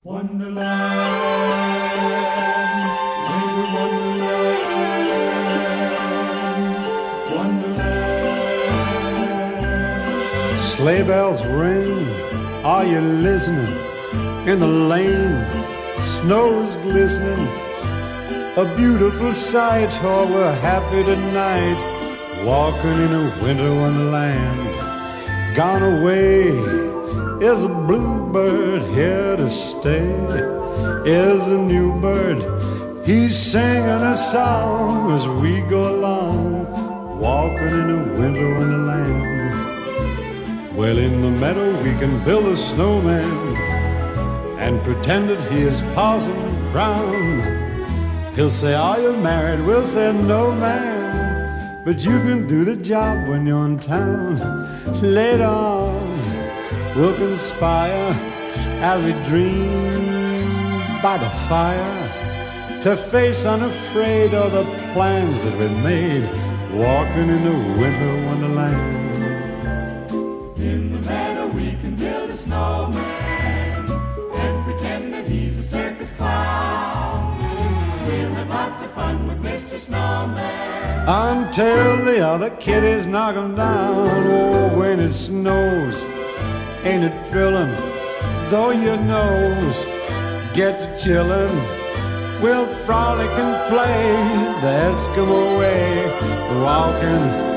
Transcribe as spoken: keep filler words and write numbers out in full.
Wonderland, winter wonderland, wonderland. Sleigh bells ring, are you listening? In the lane, snow's glistening. A beautiful sight, oh, we're happy tonight, walking in a winter wonderland. Gone away is a bluebird, here to stay is a new bird. He's singing a song as we go along, walking in a winter wonderland. Well, in the meadow we can build a snowman and pretend that he is Parson Brown. He'll say, are you married? We'll say, no, man, but you can do the job when you're in town. Later on, we'll conspire as we dream by the fire to face unafraid all the plans that we made, walking in the winter wonderland. In the meadow we can build a snowman and pretend that he's a circus clown. We'll have lots of fun with Mister Snowman until the other kiddies knock him down. Oh, when it snows, ain't it thrilling? Though your nose gets chillin', we'll frolic and play the Eskimo way, walking